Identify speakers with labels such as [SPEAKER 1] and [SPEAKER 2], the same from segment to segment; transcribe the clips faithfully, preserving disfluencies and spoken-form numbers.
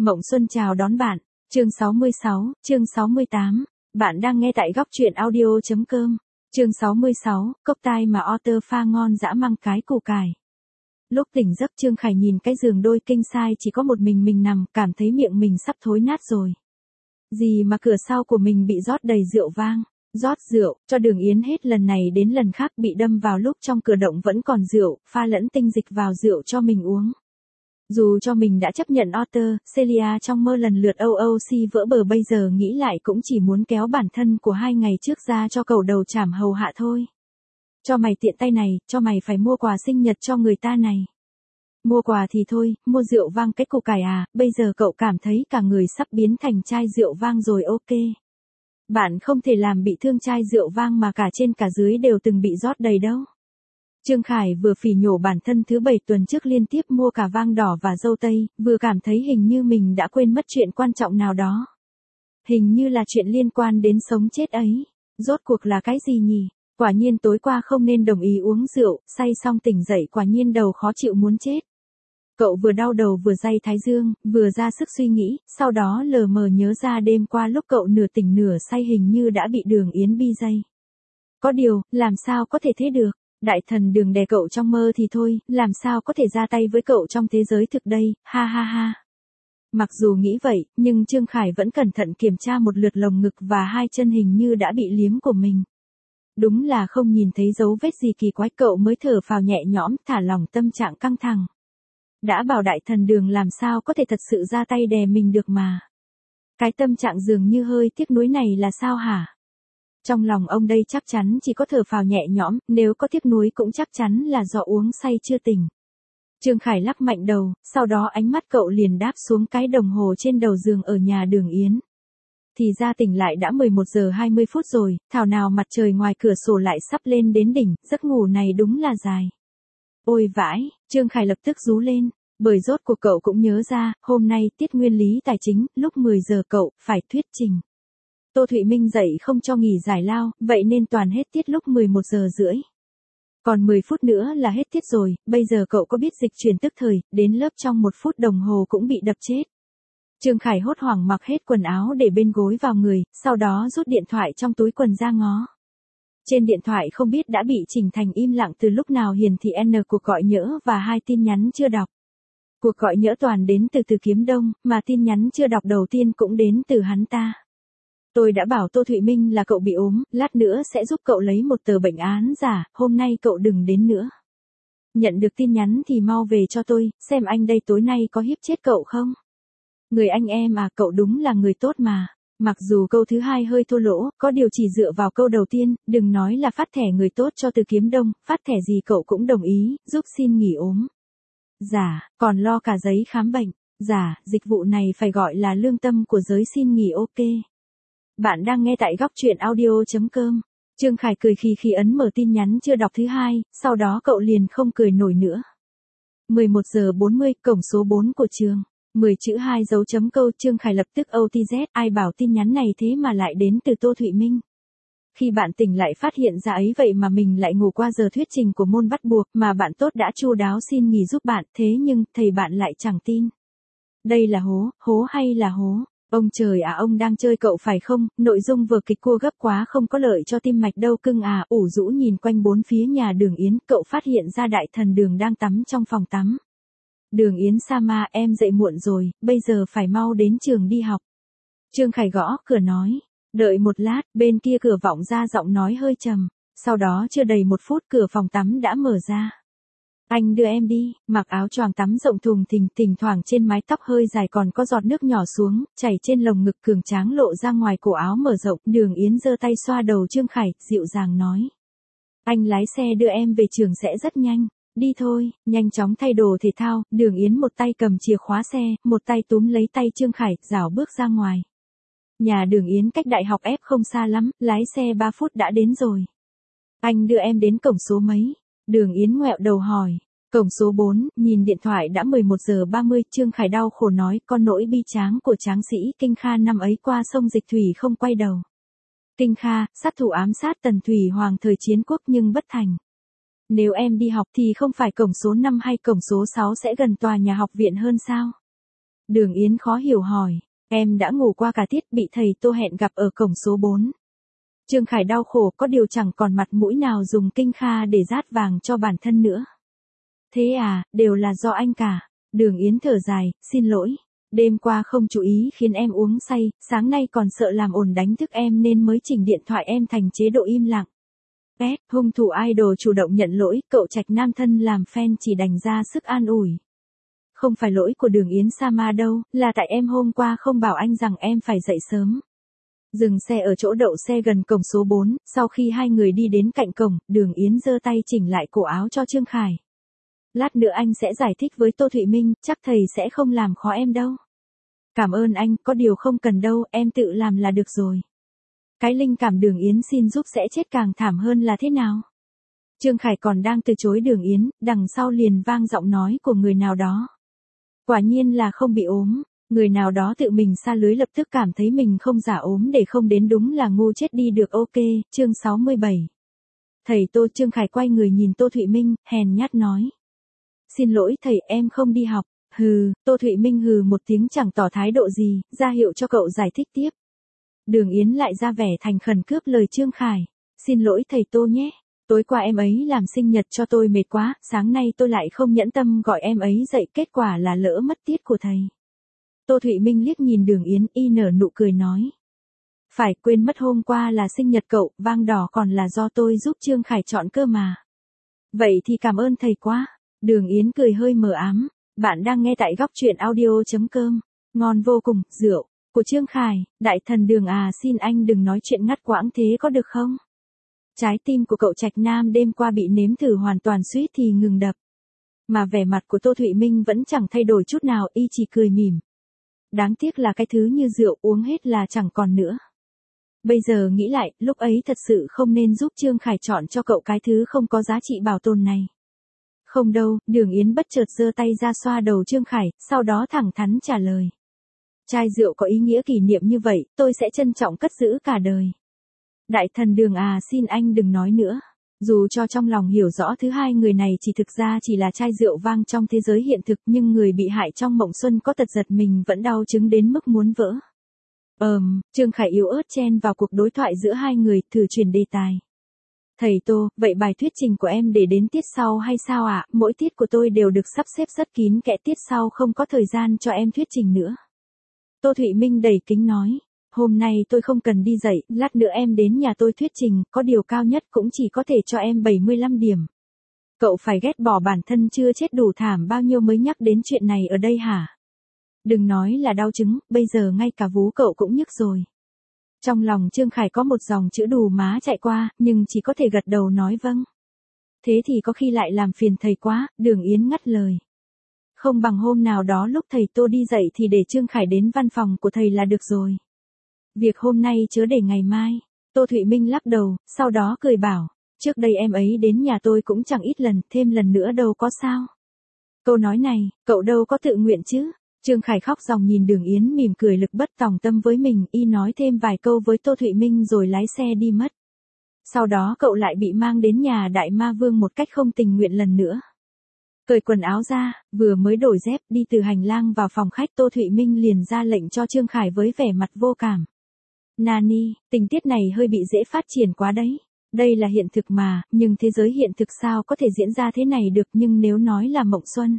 [SPEAKER 1] Mộng Xuân chào đón bạn. Chương sáu mươi sáu, chương sáu mươi tám. Bạn đang nghe tại góc truyện audio chấm com. Chương sáu mươi sáu, cốc tai mà author pha ngon dã măng cái củ cải. Lúc tỉnh giấc Trương Khải nhìn cái giường đôi king size chỉ có một mình mình nằm, cảm thấy miệng mình sắp thối nát rồi. Gì mà cửa sau của mình bị rót đầy rượu vang. Rót rượu, cho Đường Yến hết lần này đến lần khác bị đâm vào lúc trong cửa động vẫn còn rượu, pha lẫn tinh dịch vào rượu cho mình uống. Dù cho mình đã chấp nhận author, Celia trong mơ lần lượt o o xê vỡ bờ bây giờ nghĩ lại cũng chỉ muốn kéo bản thân của hai ngày trước ra cho cậu đầu chảm hầu hạ thôi. Cho mày tiện tay này, cho mày phải mua quà sinh nhật cho người ta này. Mua quà thì thôi, mua rượu vang cái củ cải à, bây giờ cậu cảm thấy cả người sắp biến thành chai rượu vang rồi ok. Bạn không thể làm bị thương chai rượu vang mà cả trên cả dưới đều từng bị rót đầy đâu. Trương Khải vừa phỉ nhổ bản thân thứ bảy tuần trước liên tiếp mua cả vang đỏ và dâu tây, vừa cảm thấy hình như mình đã quên mất chuyện quan trọng nào đó. Hình như là chuyện liên quan đến sống chết ấy. Rốt cuộc là cái gì nhỉ? Quả nhiên tối qua không nên đồng ý uống rượu, say xong tỉnh dậy quả nhiên đầu khó chịu muốn chết. Cậu vừa đau đầu vừa day thái dương, vừa ra sức suy nghĩ, sau đó lờ mờ nhớ ra đêm qua lúc cậu nửa tỉnh nửa say hình như đã bị Đường Yến bi dây. Có điều, làm sao có thể thế được? Đại thần Đường đè cậu trong mơ thì thôi, làm sao có thể ra tay với cậu trong thế giới thực đây, ha ha ha. Mặc dù nghĩ vậy, nhưng Trương Khải vẫn cẩn thận kiểm tra một lượt lồng ngực và hai chân hình như đã bị liếm của mình. Đúng là không nhìn thấy dấu vết gì kỳ quái, cậu mới thở phào nhẹ nhõm, thả lỏng tâm trạng căng thẳng. Đã bảo đại thần Đường làm sao có thể thật sự ra tay đè mình được mà. Cái tâm trạng dường như hơi tiếc nuối này là sao hả? Trong lòng ông đây chắc chắn chỉ có thở phào nhẹ nhõm, nếu có tiếc nuối cũng chắc chắn là do uống say chưa tỉnh. Trương Khải lắc mạnh đầu, sau đó ánh mắt cậu liền đáp xuống cái đồng hồ trên đầu giường ở nhà Đường Yến. Thì ra tỉnh lại đã mười một giờ hai mươi phút rồi, thảo nào mặt trời ngoài cửa sổ lại sắp lên đến đỉnh, giấc ngủ này đúng là dài. Ôi vãi, Trương Khải lập tức rú lên, bởi rốt cuộc cậu cũng nhớ ra, hôm nay tiết nguyên lý tài chính, lúc mười giờ cậu phải thuyết trình. Tô Thụy Minh dậy không cho nghỉ giải lao, vậy nên toàn hết tiết lúc mười một giờ rưỡi. Còn mười phút nữa là hết tiết rồi, bây giờ cậu có biết dịch chuyển tức thời, đến lớp trong một phút đồng hồ cũng bị đập chết. Trương Khải hốt hoảng mặc hết quần áo để bên gối vào người, sau đó rút điện thoại trong túi quần ra ngó. Trên điện thoại không biết đã bị chỉnh thành im lặng từ lúc nào hiển thị N cuộc gọi nhỡ và hai tin nhắn chưa đọc. Cuộc gọi nhỡ toàn đến từ Từ Kiếm Đông, mà tin nhắn chưa đọc đầu tiên cũng đến từ hắn ta. Tôi đã bảo Tô Thụy Minh là cậu bị ốm, lát nữa sẽ giúp cậu lấy một tờ bệnh án giả, hôm nay cậu đừng đến nữa. Nhận được tin nhắn thì mau về cho tôi, xem anh đây tối nay có hiếp chết cậu không? Người anh em à, cậu đúng là người tốt mà. Mặc dù câu thứ hai hơi thô lỗ, có điều chỉ dựa vào câu đầu tiên, đừng nói là phát thẻ người tốt cho Từ Kiếm Đông, phát thẻ gì cậu cũng đồng ý, giúp xin nghỉ ốm. Dạ, còn lo cả giấy khám bệnh. Dạ, dịch vụ này phải gọi là lương tâm của giới xin nghỉ ok. Bạn đang nghe tại góc truyện audio chấm com. Trương Khải cười khi khi ấn mở tin nhắn chưa đọc thứ hai, sau đó cậu liền không cười nổi nữa. mười một giờ bốn mươi, cổng số bốn của trường. mười chữ hai dấu chấm câu, Trương Khải lập tức ô tê dét, ai bảo tin nhắn này thế mà lại đến từ Tô Thụy Minh. Khi bạn tỉnh lại phát hiện ra ấy vậy mà mình lại ngủ qua giờ thuyết trình của môn bắt buộc mà bạn tốt đã chu đáo xin nghỉ giúp bạn, thế nhưng thầy bạn lại chẳng tin. Đây là hố, hố hay là hố? Ông trời à, ông đang chơi cậu phải không? Nội dung vở kịch cua gấp quá không có lợi cho tim mạch đâu cưng à. Ủ rũ nhìn quanh bốn phía nhà Đường Yến, cậu phát hiện ra đại thần Đường đang tắm trong phòng tắm. Đường Yến Sama, em dậy muộn rồi, bây giờ phải mau đến trường đi học. Trương Khải gõ cửa nói. Đợi một lát, bên kia cửa vọng ra giọng nói hơi trầm. Sau đó chưa đầy một phút cửa phòng tắm đã mở ra. Anh đưa em đi, mặc áo choàng tắm rộng thùng thình, thỉnh thoảng trên mái tóc hơi dài còn có giọt nước nhỏ xuống, chảy trên lồng ngực cường tráng lộ ra ngoài cổ áo mở rộng. Đường Yến giơ tay xoa đầu Trương Khải, dịu dàng nói. Anh lái xe đưa em về trường sẽ rất nhanh. Đi thôi, nhanh chóng thay đồ thể thao. Đường Yến một tay cầm chìa khóa xe, một tay túm lấy tay Trương Khải, rảo bước ra ngoài. Nhà Đường Yến cách đại học F không xa lắm, lái xe ba phút đã đến rồi. Anh đưa em đến cổng số mấy? Đường Yến ngoẹo đầu hỏi. Cổng số bốn, nhìn điện thoại đã mười một giờ ba mươi, Trương Khải đau khổ nói, con nỗi bi tráng của tráng sĩ Kinh Kha năm ấy qua sông Dịch Thủy không quay đầu. Kinh Kha, sát thủ ám sát Tần Thủy Hoàng thời chiến quốc nhưng bất thành. Nếu em đi học thì không phải cổng số năm hay cổng số sáu sẽ gần tòa nhà học viện hơn sao? Đường Yến khó hiểu hỏi. Em đã ngủ qua cả tiết, bị thầy Tô hẹn gặp ở cổng số bốn. Trương Khải đau khổ, có điều chẳng còn mặt mũi nào dùng kinh kha để rát vàng cho bản thân nữa. Thế à, đều là do anh cả. Đường Yến thở dài, xin lỗi. Đêm qua không chú ý khiến em uống say, sáng nay còn sợ làm ồn đánh thức em nên mới chỉnh điện thoại em thành chế độ im lặng. Pét, hung thủ idol chủ động nhận lỗi, cậu Trạch Nam thân làm fan chỉ đành ra sức an ủi. Không phải lỗi của Đường Yến Sama đâu, là tại em hôm qua không bảo anh rằng em phải dậy sớm. Dừng xe ở chỗ đậu xe gần cổng số bốn, sau khi hai người đi đến cạnh cổng, Đường Yến giơ tay chỉnh lại cổ áo cho Trương Khải. Lát nữa anh sẽ giải thích với Tô Thụy Minh, chắc thầy sẽ không làm khó em đâu. Cảm ơn anh, có điều không cần đâu, em tự làm là được rồi. Cái linh cảm Đường Yến xin giúp sẽ chết càng thảm hơn là thế nào? Trương Khải còn đang từ chối Đường Yến, đằng sau liền vang giọng nói của người nào đó. Quả nhiên là không bị ốm, người nào đó tự mình sa lưới lập tức cảm thấy mình không giả ốm để không đến đúng là ngu chết đi được. Ok, chương sáu mươi bảy. Thầy Tô. Trương Khải quay người nhìn Tô Thụy Minh, hèn nhát nói. Xin lỗi thầy, em không đi học. Hừ, Tô Thụy Minh hừ một tiếng chẳng tỏ thái độ gì, ra hiệu cho cậu giải thích tiếp. Đường Yến lại ra vẻ thành khẩn cướp lời Trương Khải. Xin lỗi thầy Tô nhé. Tối qua em ấy làm sinh nhật cho tôi mệt quá, sáng nay tôi lại không nhẫn tâm gọi em ấy dậy, kết quả là lỡ mất tiết của thầy. Tô Thụy Minh liếc nhìn Đường Yến, y nở nụ cười nói. Phải, quên mất hôm qua là sinh nhật cậu, vang đỏ còn là do tôi giúp Trương Khải chọn cơ mà. Vậy thì cảm ơn thầy quá. Đường Yến cười hơi mờ ám. Bạn đang nghe tại góc truyện audio.com. Ngon vô cùng, rượu. Của Trương Khải, đại thần Đường à, xin anh đừng nói chuyện ngắt quãng thế có được không? Trái tim của cậu Trạch Nam đêm qua bị nếm thử hoàn toàn suýt thì ngừng đập. Mà vẻ mặt của Tô Thụy Minh vẫn chẳng thay đổi chút nào, y chỉ cười mỉm. Đáng tiếc là cái thứ như rượu uống hết là chẳng còn nữa. Bây giờ nghĩ lại, lúc ấy thật sự không nên giúp Trương Khải chọn cho cậu cái thứ không có giá trị bảo tồn này. Không đâu, Đường Yến bất chợt giơ tay ra xoa đầu Trương Khải, sau đó thẳng thắn trả lời. Chai rượu có ý nghĩa kỷ niệm như vậy, tôi sẽ trân trọng cất giữ cả đời. Đại thần Đường à, xin anh đừng nói nữa. Dù cho trong lòng hiểu rõ thứ hai người này chỉ thực ra chỉ là chai rượu vang trong thế giới hiện thực, nhưng người bị hại trong mộng xuân có tật giật mình vẫn đau chứng đến mức muốn vỡ. Ờm, Trương Khải yếu ớt chen vào cuộc đối thoại giữa hai người, thử chuyển đề tài. Thầy Tô, vậy bài thuyết trình của em để đến tiết sau hay sao ạ? À? Mỗi tiết của tôi đều được sắp xếp rất kín kẽ, tiết sau không có thời gian cho em thuyết trình nữa. Tô Thụy Minh đầy kính nói. Hôm nay tôi không cần đi dạy, lát nữa em đến nhà tôi thuyết trình, có điều cao nhất cũng chỉ có thể cho em bảy mươi lăm điểm. Cậu phải ghét bỏ bản thân chưa chết đủ thảm bao nhiêu mới nhắc đến chuyện này ở đây hả? Đừng nói là đau chứng, bây giờ ngay cả vú cậu cũng nhức rồi. Trong lòng Trương Khải có một dòng chữ đù má chạy qua, nhưng chỉ có thể gật đầu nói vâng. Thế thì có khi lại làm phiền thầy quá, Đường Yến ngắt lời. Không bằng hôm nào đó lúc thầy Tô đi dạy thì để Trương Khải đến văn phòng của thầy là được rồi. Việc hôm nay chớ để ngày mai. Tô Thụy Minh lắc đầu, sau đó cười bảo, trước đây em ấy đến nhà tôi cũng chẳng ít lần, thêm lần nữa đâu có sao. Câu nói này, cậu đâu có tự nguyện chứ. Trương Khải khóc ròng nhìn Đường Yến mỉm cười lực bất tòng tâm với mình, y nói thêm vài câu với Tô Thụy Minh rồi lái xe đi mất. Sau đó cậu lại bị mang đến nhà Đại Ma Vương một cách không tình nguyện lần nữa. Cởi quần áo ra, vừa mới đổi dép đi từ hành lang vào phòng khách, Tô Thụy Minh liền ra lệnh cho Trương Khải với vẻ mặt vô cảm. Nani, tình tiết này hơi bị dễ phát triển quá đấy. Đây là hiện thực mà, nhưng thế giới hiện thực sao có thể diễn ra thế này được, nhưng nếu nói là mộng xuân.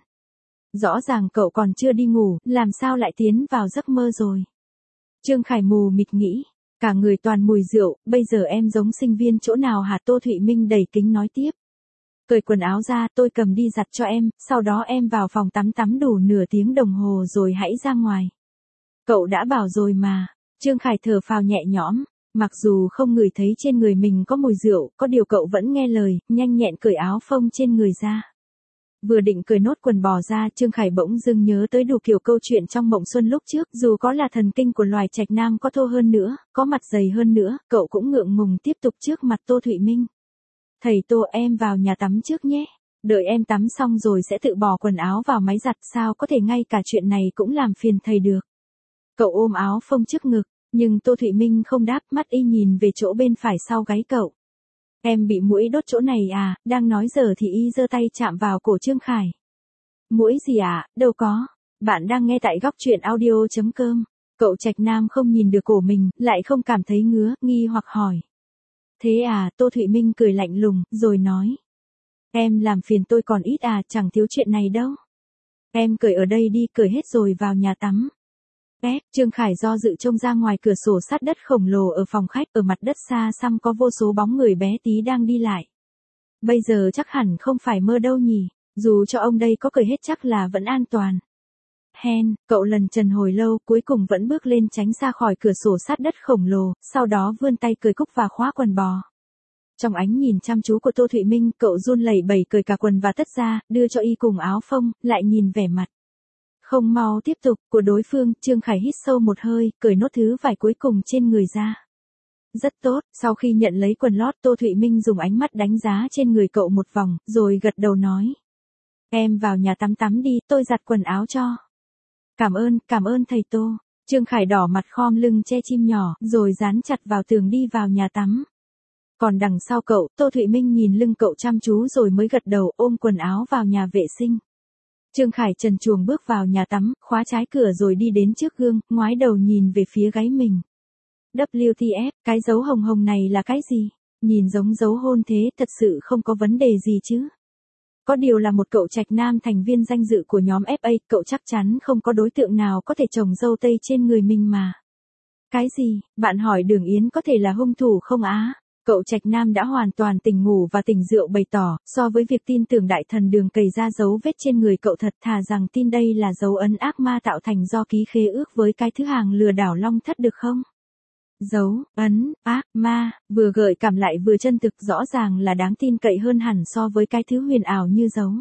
[SPEAKER 1] Rõ ràng cậu còn chưa đi ngủ, làm sao lại tiến vào giấc mơ rồi. Trương Khải mù mịt nghĩ, cả người toàn mùi rượu, bây giờ em giống sinh viên chỗ nào hả? Tô Thụy Minh đầy kính nói tiếp. Cởi quần áo ra, tôi cầm đi giặt cho em, sau đó em vào phòng tắm tắm đủ nửa tiếng đồng hồ rồi hãy ra ngoài. Cậu đã bảo rồi mà. Trương Khải thở phào nhẹ nhõm, mặc dù không ngửi thấy trên người mình có mùi rượu, có điều cậu vẫn nghe lời, nhanh nhẹn cởi áo phông trên người ra. Vừa định cởi nốt quần bò ra, Trương Khải bỗng dưng nhớ tới đủ kiểu câu chuyện trong mộng xuân lúc trước, dù có là thần kinh của loài Trạch Nam có thô hơn nữa, có mặt dày hơn nữa, cậu cũng ngượng ngùng tiếp tục trước mặt Tô Thụy Minh. Thầy Tô, em vào nhà tắm trước nhé, đợi em tắm xong rồi sẽ tự bỏ quần áo vào máy giặt, sao có thể ngay cả chuyện này cũng làm phiền thầy được. Cậu ôm áo phông trước ngực, nhưng Tô Thụy Minh không đáp, mắt y nhìn về chỗ bên phải sau gáy cậu. Em bị muỗi đốt chỗ này à? Đang nói giờ thì y giơ tay chạm vào cổ Trương Khải. Muỗi gì à? Đâu có. Bạn đang nghe tại góc truyện audio chấm com. Cậu Trạch Nam không nhìn được cổ mình, lại không cảm thấy ngứa, nghi hoặc hỏi. Thế à, Tô Thụy Minh cười lạnh lùng, rồi nói. Em làm phiền tôi còn ít à, chẳng thiếu chuyện này đâu. Em cởi ở đây đi, cởi hết rồi vào nhà tắm. Ép, Trương Khải do dự trông ra ngoài cửa sổ sát đất khổng lồ ở phòng khách, ở mặt đất xa xăm có vô số bóng người bé tí đang đi lại. Bây giờ chắc hẳn không phải mơ đâu nhỉ, dù cho ông đây có cởi hết chắc là vẫn an toàn. Hen, cậu lần trần hồi lâu cuối cùng vẫn bước lên tránh ra khỏi cửa sổ sát đất khổng lồ, sau đó vươn tay cởi cúc và khóa quần bò. Trong ánh nhìn chăm chú của Tô Thụy Minh, cậu run lẩy bẩy cởi cả quần và tất ra, đưa cho y cùng áo phông, lại nhìn vẻ mặt không mau tiếp tục của đối phương. Trương Khải hít sâu một hơi, cởi nốt thứ vải cuối cùng trên người ra. Rất tốt, sau khi nhận lấy quần lót, Tô Thụy Minh dùng ánh mắt đánh giá trên người cậu một vòng, rồi gật đầu nói. Em vào nhà tắm tắm đi, tôi giặt quần áo cho. Cảm ơn, cảm ơn thầy Tô. Trương Khải đỏ mặt khom lưng che chim nhỏ, rồi dán chặt vào tường đi vào nhà tắm. Còn đằng sau cậu, Tô Thụy Minh nhìn lưng cậu chăm chú rồi mới gật đầu ôm quần áo vào nhà vệ sinh. Trương Khải trần truồng bước vào nhà tắm, khóa trái cửa rồi đi đến trước gương, ngoái đầu nhìn về phía gáy mình. vê kép tê ép, cái dấu hồng hồng này là cái gì? Nhìn giống dấu hôn thế, thật sự không có vấn đề gì chứ? Có điều là một cậu Trạch Nam thành viên danh dự của nhóm ép a, cậu chắc chắn không có đối tượng nào có thể trồng dâu tây trên người mình mà. Cái gì? Bạn hỏi Đường Yến có thể là hung thủ không á? Cậu Trạch Nam đã hoàn toàn tỉnh ngủ và tỉnh rượu bày tỏ, so với việc tin tưởng đại thần Đường cày ra dấu vết trên người cậu thật thà rằng tin đây là dấu ấn ác ma tạo thành do ký khế ước với cái thứ hàng lừa đảo Long Thất được không? Dấu, ấn, ác, ma, vừa gợi cảm lại vừa chân thực, rõ ràng là đáng tin cậy hơn hẳn so với cái thứ huyền ảo như dấu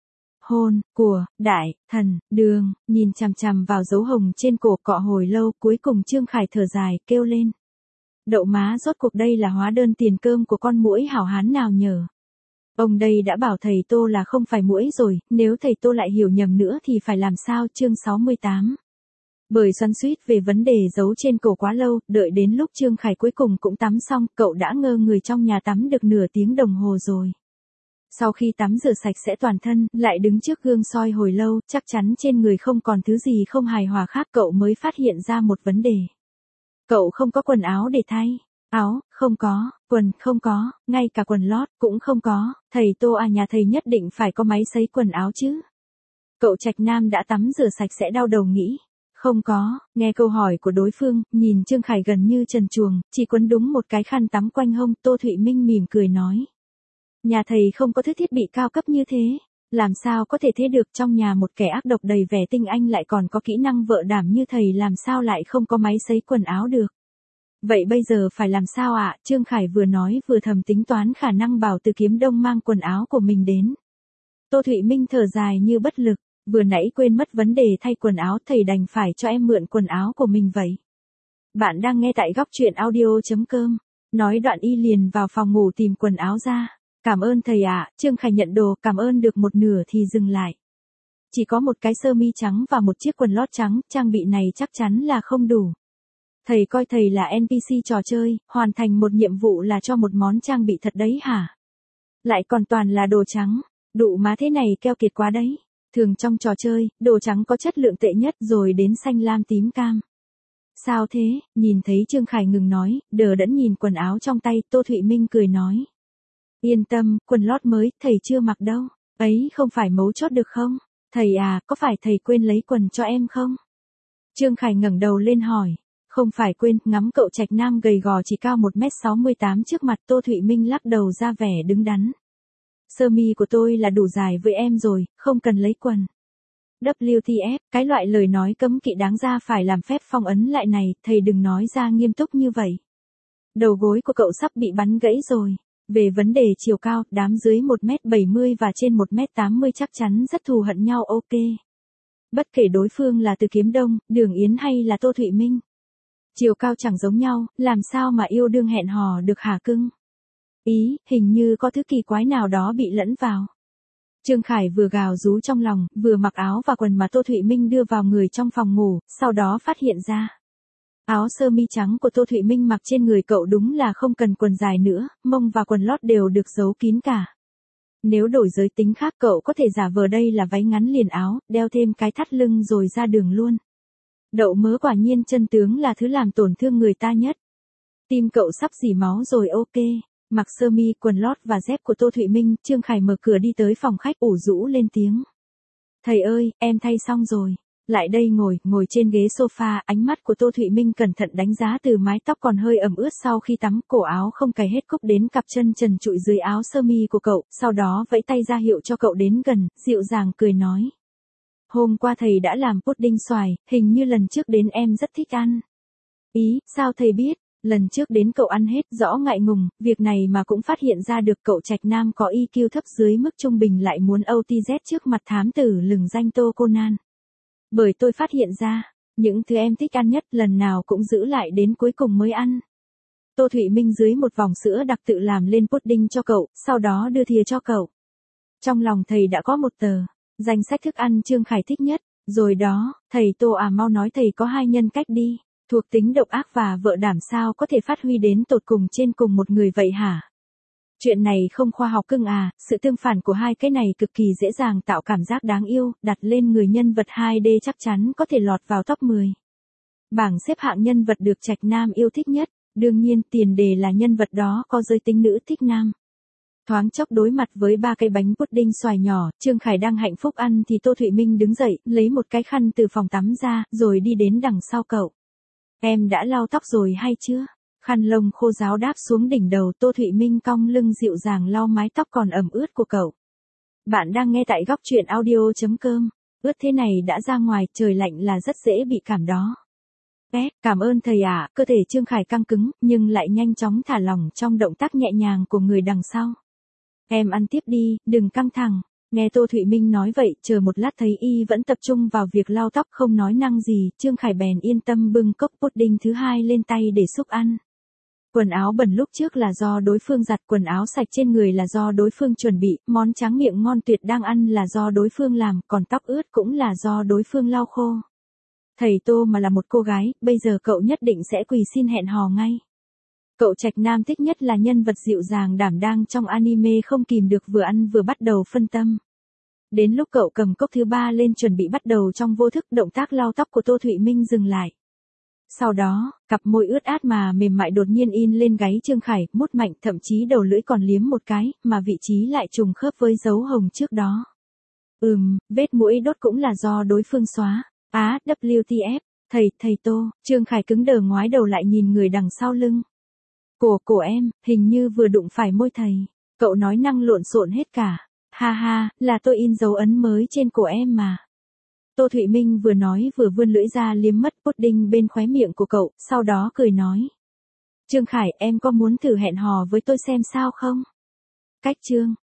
[SPEAKER 1] hôn của đại thần Đường. Nhìn chằm chằm vào dấu hồng trên cổ cọ hồi lâu, cuối cùng Trương Khải thở dài, kêu lên. Đậu má, rốt cuộc đây là hóa đơn tiền cơm của con muỗi hảo hán nào nhờ. Ông đây đã bảo thầy Tô là không phải muỗi rồi, nếu thầy Tô lại hiểu nhầm nữa thì phải làm sao? Chương sáu mươi tám. Bởi xoắn xuýt về vấn đề giấu trên cổ quá lâu, đợi đến lúc Trương Khải cuối cùng cũng tắm xong, cậu đã ngơ người trong nhà tắm được nửa tiếng đồng hồ rồi. Sau khi tắm rửa sạch sẽ toàn thân, lại đứng trước gương soi hồi lâu, chắc chắn trên người không còn thứ gì không hài hòa khác, cậu mới phát hiện ra một vấn đề. Cậu không có quần áo để thay. Áo, không có, quần, không có, ngay cả quần lót, cũng không có. Thầy Tô à, nhà thầy nhất định phải có máy sấy quần áo chứ. Cậu Trạch Nam đã tắm rửa sạch sẽ đau đầu nghĩ. Không có, nghe câu hỏi của đối phương, nhìn Trương Khải gần như trần truồng, chỉ quấn đúng một cái khăn tắm quanh hông, Tô Thụy Minh mỉm cười nói. Nhà thầy không có thứ thiết bị cao cấp như thế. Làm sao có thể thế được, trong nhà một kẻ ác độc đầy vẻ tinh anh lại còn có kỹ năng vợ đảm như thầy, làm sao lại không có máy sấy quần áo được. Vậy bây giờ phải làm sao ạ? À? Trương Khải vừa nói vừa thầm tính toán khả năng bảo Từ Kiếm Đông mang quần áo của mình đến. Tô Thụy Minh thở dài như bất lực, vừa nãy quên mất vấn đề thay quần áo, thầy đành phải cho em mượn quần áo của mình vậy. Bạn đang nghe tại góc truyện audio chấm com. Nói đoạn y liền vào phòng ngủ tìm quần áo ra. Cảm ơn thầy ạ. À. Trương Khải nhận đồ, cảm ơn được một nửa thì dừng lại. Chỉ có một cái sơ mi trắng và một chiếc quần lót trắng, trang bị này chắc chắn là không đủ. Thầy coi thầy là en pê xê trò chơi, hoàn thành một nhiệm vụ là cho một món trang bị thật đấy hả? Lại còn toàn là đồ trắng, đụ má thế này keo kiệt quá đấy. Thường trong trò chơi, đồ trắng có chất lượng tệ nhất rồi đến xanh lam tím cam. Sao thế? Nhìn thấy Trương Khải ngừng nói, đờ đẫn nhìn quần áo trong tay, Tô Thụy Minh cười nói. Yên tâm, quần lót mới, thầy chưa mặc đâu. Ấy không phải mấu chốt được không? Thầy à, có phải thầy quên lấy quần cho em không? Trương Khải ngẩng đầu lên hỏi. Không phải quên, ngắm cậu Trạch Nam gầy gò chỉ cao một mét sáu mươi tám trước mặt, Tô Thụy Minh lắc đầu ra vẻ đứng đắn. Sơ mi của tôi là đủ dài với em rồi, không cần lấy quần. vê kép tê ép, cái loại lời nói cấm kỵ đáng ra phải làm phép phong ấn lại này, thầy đừng nói ra nghiêm túc như vậy. Đầu gối của cậu sắp bị bắn gãy rồi. Về vấn đề chiều cao, đám dưới một mét bảy mươi và trên một mét tám mươi chắc chắn rất thù hận nhau, ok. Bất kể đối phương là Từ Kiếm Đông, Đường Yến hay là Tô Thụy Minh. Chiều cao chẳng giống nhau, làm sao mà yêu đương hẹn hò được hả cưng? Ý, hình như có thứ kỳ quái nào đó bị lẫn vào. Trương Khải vừa gào rú trong lòng, vừa mặc áo và quần mà Tô Thụy Minh đưa vào người trong phòng ngủ, sau đó phát hiện ra. Áo sơ mi trắng của Tô Thụy Minh mặc trên người cậu đúng là không cần quần dài nữa, mông và quần lót đều được giấu kín cả. Nếu đổi giới tính khác cậu có thể giả vờ đây là váy ngắn liền áo, đeo thêm cái thắt lưng rồi ra đường luôn. Đậu mớ quả nhiên chân tướng là thứ làm tổn thương người ta nhất. Tim cậu sắp rỉ máu rồi ok. Mặc sơ mi, quần lót và dép của Tô Thụy Minh, Trương Khải mở cửa đi tới phòng khách ủ rũ lên tiếng. Thầy ơi, em thay xong rồi. Lại đây ngồi, ngồi trên ghế sofa, ánh mắt của Tô Thụy Minh cẩn thận đánh giá từ mái tóc còn hơi ẩm ướt sau khi tắm, cổ áo không cài hết cúc đến cặp chân trần trụi dưới áo sơ mi của cậu, sau đó vẫy tay ra hiệu cho cậu đến gần, dịu dàng cười nói. Hôm qua thầy đã làm pudding xoài, hình như lần trước đến em rất thích ăn. Ý, sao thầy biết? Lần trước đến cậu ăn hết, rõ ngại ngùng, việc này mà cũng phát hiện ra được cậu Trạch Nam có i kiu thấp dưới mức trung bình lại muốn o tê dét trước mặt thám tử lừng danh Tô Conan. Bởi tôi phát hiện ra, những thứ em thích ăn nhất lần nào cũng giữ lại đến cuối cùng mới ăn. Tô Thụy Minh dưới một vòng sữa đặc tự làm lên pudding cho cậu, sau đó đưa thìa cho cậu. Trong lòng thầy đã có một tờ, danh sách thức ăn Trương Khải thích nhất, rồi đó, thầy Tô à mau nói thầy có hai nhân cách đi, thuộc tính độc ác và vợ đảm sao có thể phát huy đến tột cùng trên cùng một người vậy hả? Chuyện này không khoa học cưng à, sự tương phản của hai cái này cực kỳ dễ dàng tạo cảm giác đáng yêu, đặt lên người nhân vật hai D chắc chắn có thể lọt vào top mười. Bảng xếp hạng nhân vật được Trạch Nam yêu thích nhất, đương nhiên tiền đề là nhân vật đó có giới tính nữ thích nam. Thoáng chốc đối mặt với ba cái bánh pudding xoài nhỏ, Trương Khải đang hạnh phúc ăn thì Tô Thụy Minh đứng dậy, lấy một cái khăn từ phòng tắm ra, rồi đi đến đằng sau cậu. Em đã lau tóc rồi hay chưa? Khăn lông khô ráo đáp xuống đỉnh đầu, Tô Thụy Minh cong lưng dịu dàng lau mái tóc còn ẩm ướt của cậu. Bạn đang nghe tại góc truyện audio chấm com. Ướt thế này đã ra ngoài, trời lạnh là rất dễ bị cảm đó. Bé, cảm ơn thầy ạ, cơ thể Trương Khải căng cứng, nhưng lại nhanh chóng thả lỏng trong động tác nhẹ nhàng của người đằng sau. Em ăn tiếp đi, đừng căng thẳng. Nghe Tô Thụy Minh nói vậy, chờ một lát thấy y vẫn tập trung vào việc lau tóc không nói năng gì, Trương Khải bèn yên tâm bưng cốc pudding thứ hai lên tay để xúc ăn. Quần áo bẩn lúc trước là do đối phương giặt, quần áo sạch trên người là do đối phương chuẩn bị, món tráng miệng ngon tuyệt đang ăn là do đối phương làm, còn tóc ướt cũng là do đối phương lau khô. Thầy Tô mà là một cô gái, bây giờ cậu nhất định sẽ quỳ xin hẹn hò ngay. Cậu Trạch Nam thích nhất là nhân vật dịu dàng đảm đang trong anime không kìm được vừa ăn vừa bắt đầu phân tâm. Đến lúc cậu cầm cốc thứ ba lên chuẩn bị bắt đầu trong vô thức, động tác lau tóc của Tô Thụy Minh dừng lại. Sau đó, cặp môi ướt át mà mềm mại đột nhiên in lên gáy Trương Khải, mút mạnh, thậm chí đầu lưỡi còn liếm một cái, mà vị trí lại trùng khớp với dấu hồng trước đó. Ừm, vết mũi đốt cũng là do đối phương xóa. Á, W T F, thầy, thầy Tô, Trương Khải cứng đờ ngoái đầu lại nhìn người đằng sau lưng. Cổ, cổ em, hình như vừa đụng phải môi thầy. Cậu nói năng lộn xộn hết cả. Ha ha, là tôi in dấu ấn mới trên cổ em mà. Tô Thụy Minh vừa nói vừa vươn lưỡi ra liếm mất pudding bên khóe miệng của cậu, sau đó cười nói. Trương Khải, em có muốn thử hẹn hò với tôi xem sao không? Cách Trương.